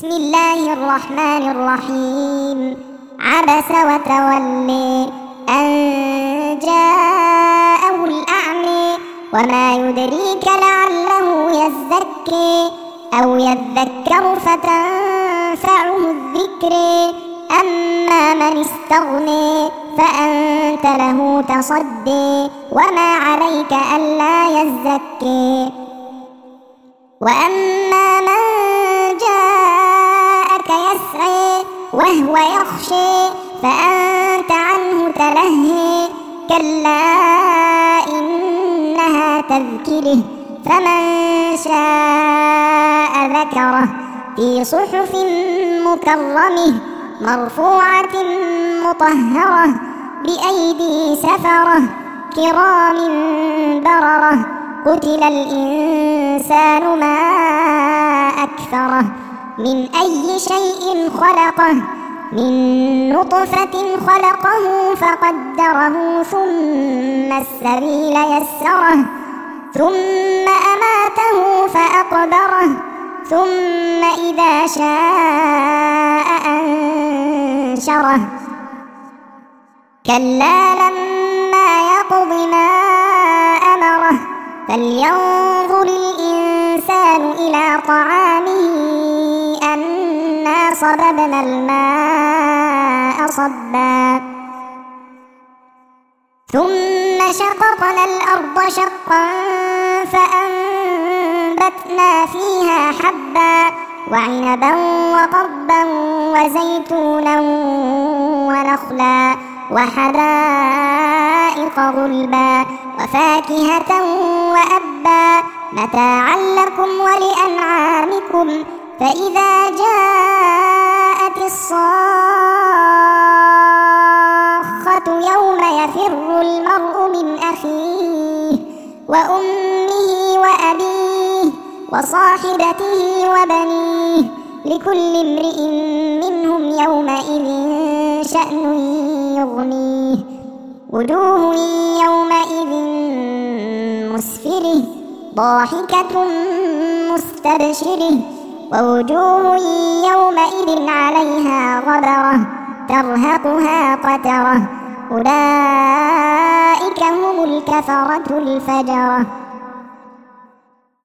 بسم الله الرحمن الرحيم. عبس وتولي أن جاءه الأعمى وما يدريك لعله يزكي أو يذكر فتنفعه الذكر أما من استغني فأنت له تصدي وما عليك ألا يزكي وأما من جاءك يسعي وهو يخشي فأنت عنه تلهي كلا إنها تذكره فمن شاء ذكره في صحف مكرمة مرفوعة مطهرة بأيدي سفرة كرام بررة قتل الإنسان ما أكفره من أي شيء خلقه من نطفة خلقه فقدره ثم السبيل يسره ثم أماته فأقبره ثم إذا شاء أنشره كلا لما يقض ما أمره فلينظر الإنسان إلى طعامه أنا صببنا الماء صبا ثم شققنا الأرض شقا فأنبتنا فيها حبا وعنبا وقضبا وزيتونا ونخلا وحدائق غلبا وفاكهة وأبا متاعا لكم ولأنعامكم فإذا جاءت الصاخة يوم يفر المرء من أخيه وأمه وأبيه وصاحبته وبنيه لكل امرئ منهم يومئذ شأن يغنيه وجوه يومئذ مسفرة ضاحكة مستبشرة ووجوه يومئذ عليها غبرة ترهقها قترة أولئك هم الكفرة الفجرة.